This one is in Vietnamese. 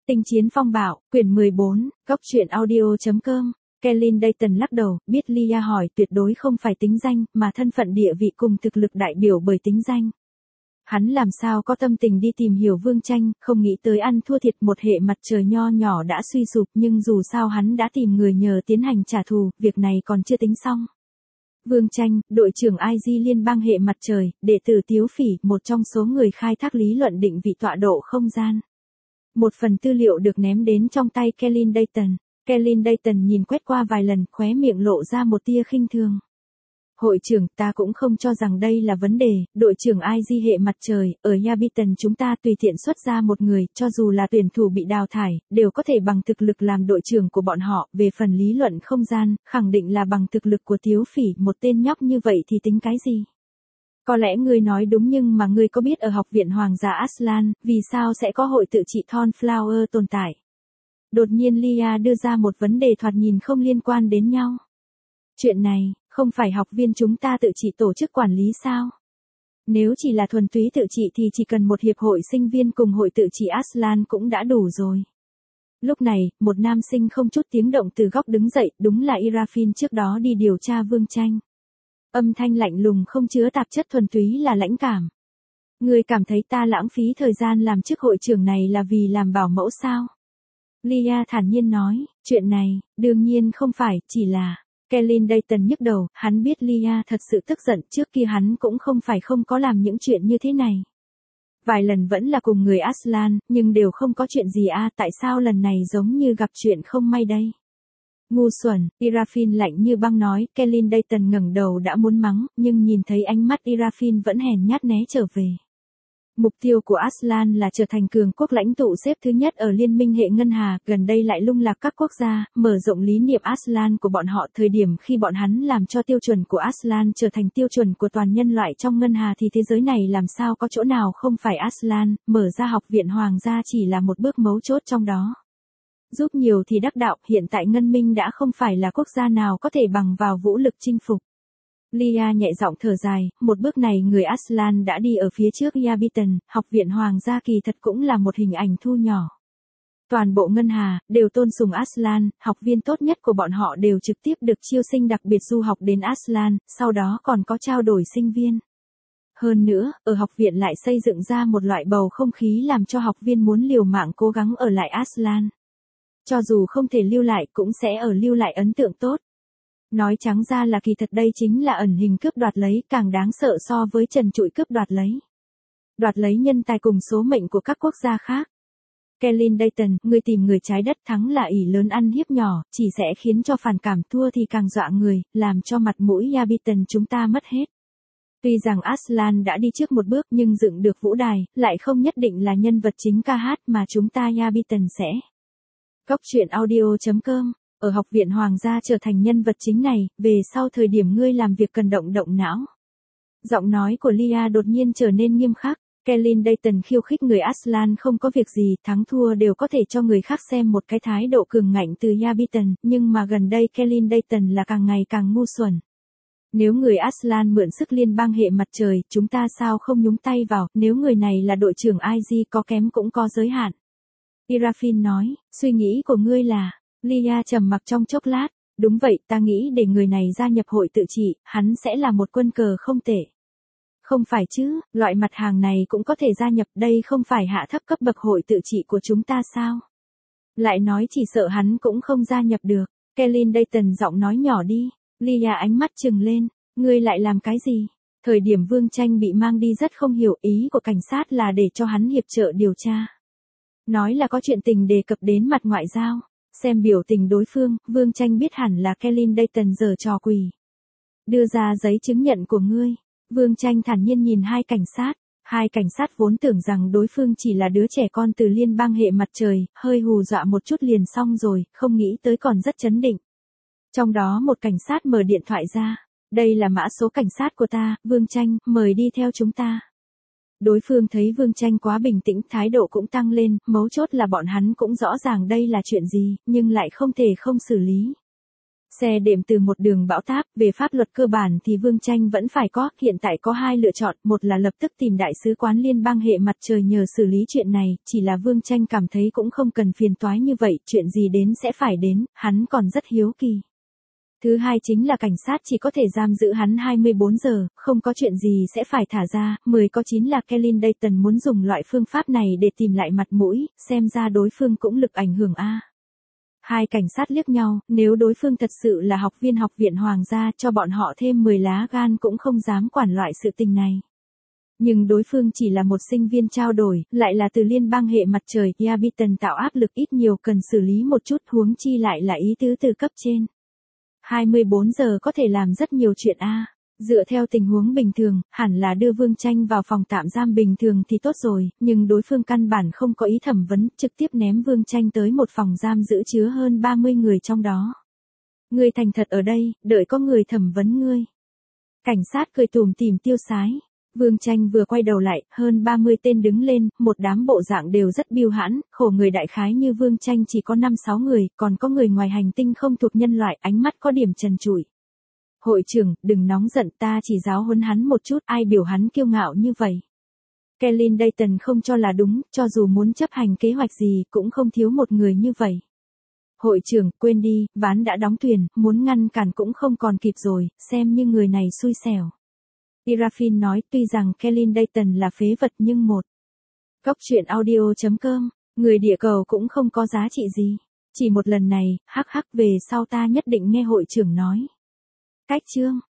Tinh chiến phong bạo, quyển 14, góc truyện audio.com. Kelvin Dayton lắc đầu, biết Lia hỏi tuyệt đối không phải tính danh, mà thân phận địa vị cùng thực lực đại biểu bởi tính danh. Hắn làm sao có tâm tình đi tìm hiểu Vương Tranh, không nghĩ tới ăn thua thiệt một hệ mặt trời nho nhỏ đã suy sụp, nhưng dù sao hắn đã tìm người nhờ tiến hành trả thù, việc này còn chưa tính xong. Vương Tranh, đội trưởng IG liên bang hệ mặt trời, đệ tử Tiếu Phỉ, một trong số người khai thác lý luận định vị tọa độ không gian. Một phần tư liệu được ném đến trong tay Kelvin Dayton. Kelvin Dayton nhìn quét qua vài lần, khóe miệng lộ ra một tia khinh thường. Hội trưởng, ta cũng không cho rằng đây là vấn đề, đội trưởng IG hệ mặt trời, ở Yabiton chúng ta tùy tiện xuất ra một người, cho dù là tuyển thủ bị đào thải, đều có thể bằng thực lực làm đội trưởng của bọn họ, về phần lý luận không gian, khẳng định là bằng thực lực của Tiếu Phỉ, một tên nhóc như vậy thì tính cái gì? Có lẽ ngươi nói đúng, nhưng mà ngươi có biết ở Học viện Hoàng gia Aslan, vì sao sẽ có hội tự trị Thornflower tồn tại? Đột nhiên Lia đưa ra một vấn đề thoạt nhìn không liên quan đến nhau. Chuyện này, không phải học viên chúng ta tự trị tổ chức quản lý sao? Nếu chỉ là thuần túy tự trị thì chỉ cần một hiệp hội sinh viên cùng hội tự trị Aslan cũng đã đủ rồi. Lúc này, một nam sinh không chút tiếng động từ góc đứng dậy, đúng là Irafin trước đó đi điều tra Vương Tranh. Âm thanh lạnh lùng không chứa tạp chất, thuần túy là lãnh cảm. Ngươi cảm thấy ta lãng phí thời gian làm chức hội trưởng này là vì làm bảo mẫu sao? Lia thản nhiên nói, chuyện này, đương nhiên không phải, chỉ là... Kelvin Dayton nhức đầu, hắn biết Lia thật sự tức giận, trước kia hắn cũng không phải không có làm những chuyện như thế này. Vài lần vẫn là cùng người Aslan, nhưng đều không có chuyện gì tại sao lần này giống như gặp chuyện không may đây? Ngu xuẩn, Irafin lạnh như băng nói, Kelvin Dayton ngẩng đầu đã muốn mắng, nhưng nhìn thấy ánh mắt Irafin vẫn hèn nhát né trở về. Mục tiêu của Aslan là trở thành cường quốc lãnh tụ xếp thứ nhất ở liên minh hệ ngân hà, gần đây lại lung lạc các quốc gia, mở rộng lý niệm Aslan của bọn họ. Thời điểm khi bọn hắn làm cho tiêu chuẩn của Aslan trở thành tiêu chuẩn của toàn nhân loại trong ngân hà thì thế giới này làm sao có chỗ nào không phải Aslan, mở ra Học viện Hoàng gia chỉ là một bước mấu chốt trong đó. Giúp nhiều thì đắc đạo, hiện tại Ngân Minh đã không phải là quốc gia nào có thể bằng vào vũ lực chinh phục. Lia nhẹ giọng thở dài, một bước này người Aslan đã đi ở phía trước Yabiton, Học viện Hoàng gia kỳ thật cũng là một hình ảnh thu nhỏ. Toàn bộ ngân hà, đều tôn sùng Aslan, học viên tốt nhất của bọn họ đều trực tiếp được chiêu sinh đặc biệt du học đến Aslan, sau đó còn có trao đổi sinh viên. Hơn nữa, ở học viện lại xây dựng ra một loại bầu không khí làm cho học viên muốn liều mạng cố gắng ở lại Aslan. Cho dù không thể lưu lại cũng sẽ lưu lại ấn tượng tốt. Nói trắng ra là kỳ thật đây chính là ẩn hình cướp đoạt lấy, càng đáng sợ so với trần trụi cướp đoạt lấy. Đoạt lấy nhân tài cùng số mệnh của các quốc gia khác. Kelvin Dayton, ngươi tìm người trái đất, thắng là ỷ lớn ăn hiếp nhỏ, chỉ sẽ khiến cho phản cảm, thua thì càng dọa người, làm cho mặt mũi Yabiton chúng ta mất hết. Tuy rằng Aslan đã đi trước một bước nhưng dựng được vũ đài, lại không nhất định là nhân vật chính ca hát mà chúng ta Yabiton sẽ. Góc truyện audio.com. Ở Học viện Hoàng gia trở thành nhân vật chính này, về sau thời điểm ngươi làm việc cần động não. Giọng nói của Lia đột nhiên trở nên nghiêm khắc. Kelvin Dayton khiêu khích người Aslan không có việc gì, thắng thua đều có thể cho người khác xem một cái thái độ cường ngạnh từ Yabiton, nhưng mà gần đây Kelvin Dayton là càng ngày càng ngu xuẩn. Nếu người Aslan mượn sức liên bang hệ mặt trời, chúng ta sao không nhúng tay vào, nếu người này là đội trưởng IG có kém cũng có giới hạn. Irafin nói, suy nghĩ của ngươi là... Lia trầm mặc trong chốc lát, đúng vậy, ta nghĩ để người này gia nhập hội tự trị, hắn sẽ là một quân cờ không tệ. Không phải chứ, loại mặt hàng này cũng có thể gia nhập, đây không phải hạ thấp cấp bậc hội tự trị của chúng ta sao? Lại nói chỉ sợ hắn cũng không gia nhập được. Kelvin Dayton giọng nói nhỏ đi. Lia ánh mắt trừng lên, ngươi lại làm cái gì? Thời điểm Vương Tranh bị mang đi rất không hiểu, ý của cảnh sát là để cho hắn hiệp trợ điều tra. Nói là có chuyện tình đề cập đến mặt ngoại giao. Xem biểu tình đối phương, Vương Tranh biết hẳn là Kelvin Dayton giở trò quỷ. Đưa ra giấy chứng nhận của ngươi. Vương Tranh thản nhiên nhìn hai cảnh sát. Hai cảnh sát vốn tưởng rằng đối phương chỉ là đứa trẻ con từ liên bang hệ mặt trời, hơi hù dọa một chút liền xong rồi, không nghĩ tới còn rất chấn định. Trong đó một cảnh sát mở điện thoại ra. Đây là mã số cảnh sát của ta, Vương Tranh, mời đi theo chúng ta. Đối phương thấy Vương Tranh quá bình tĩnh, thái độ cũng tăng lên, mấu chốt là bọn hắn cũng rõ ràng đây là chuyện gì, nhưng lại không thể không xử lý. Xe đệm từ một đường bão táp, về pháp luật cơ bản thì Vương Tranh vẫn phải có, hiện tại có hai lựa chọn, một là lập tức tìm đại sứ quán liên bang hệ mặt trời nhờ xử lý chuyện này, chỉ là Vương Tranh cảm thấy cũng không cần phiền toái như vậy, chuyện gì đến sẽ phải đến, hắn còn rất hiếu kỳ. Thứ hai chính là cảnh sát chỉ có thể giam giữ hắn 24 giờ, không có chuyện gì sẽ phải thả ra, 10 có 9 là Kelly Dayton muốn dùng loại phương pháp này để tìm lại mặt mũi, xem ra đối phương cũng lực ảnh hưởng a. Hai cảnh sát liếc nhau, nếu đối phương thật sự là học viên học viện Hoàng gia cho bọn họ thêm 10 lá gan cũng không dám quản loại sự tình này. Nhưng đối phương chỉ là một sinh viên trao đổi, lại là từ liên bang hệ mặt trời, Yabiton tạo áp lực ít nhiều cần xử lý một chút huống chi lại là ý tứ từ cấp trên. 24 giờ có thể làm rất nhiều chuyện a. Dựa theo tình huống bình thường, hẳn là đưa Vương Tranh vào phòng tạm giam bình thường thì tốt rồi, nhưng đối phương căn bản không có ý thẩm vấn, trực tiếp ném Vương Tranh tới một phòng giam giữ chứa hơn 30 người trong đó. Ngươi thành thật ở đây, đợi có người thẩm vấn ngươi. Cảnh sát cười tủm tỉm tiêu sái. Vương Tranh vừa quay đầu lại, hơn 30 tên đứng lên, một đám bộ dạng đều rất biêu hãn, khổ người đại khái như Vương Tranh chỉ có 5-6 người, còn có người ngoài hành tinh không thuộc nhân loại, ánh mắt có điểm trần trụi. Hội trưởng, đừng nóng giận, ta chỉ giáo huấn hắn một chút, ai biểu hắn kiêu ngạo như vậy. Kelly Dayton không cho là đúng, cho dù muốn chấp hành kế hoạch gì, cũng không thiếu một người như vậy. Hội trưởng, quên đi, ván đã đóng thuyền, muốn ngăn cản cũng không còn kịp rồi, xem như người này xui xẻo. Irafin nói, tuy rằng Kelly Dayton là phế vật nhưng một. Góc truyện audio.com, người địa cầu cũng không có giá trị gì. Chỉ một lần này, hắc hắc về sau ta nhất định nghe hội trưởng nói. Cách chương.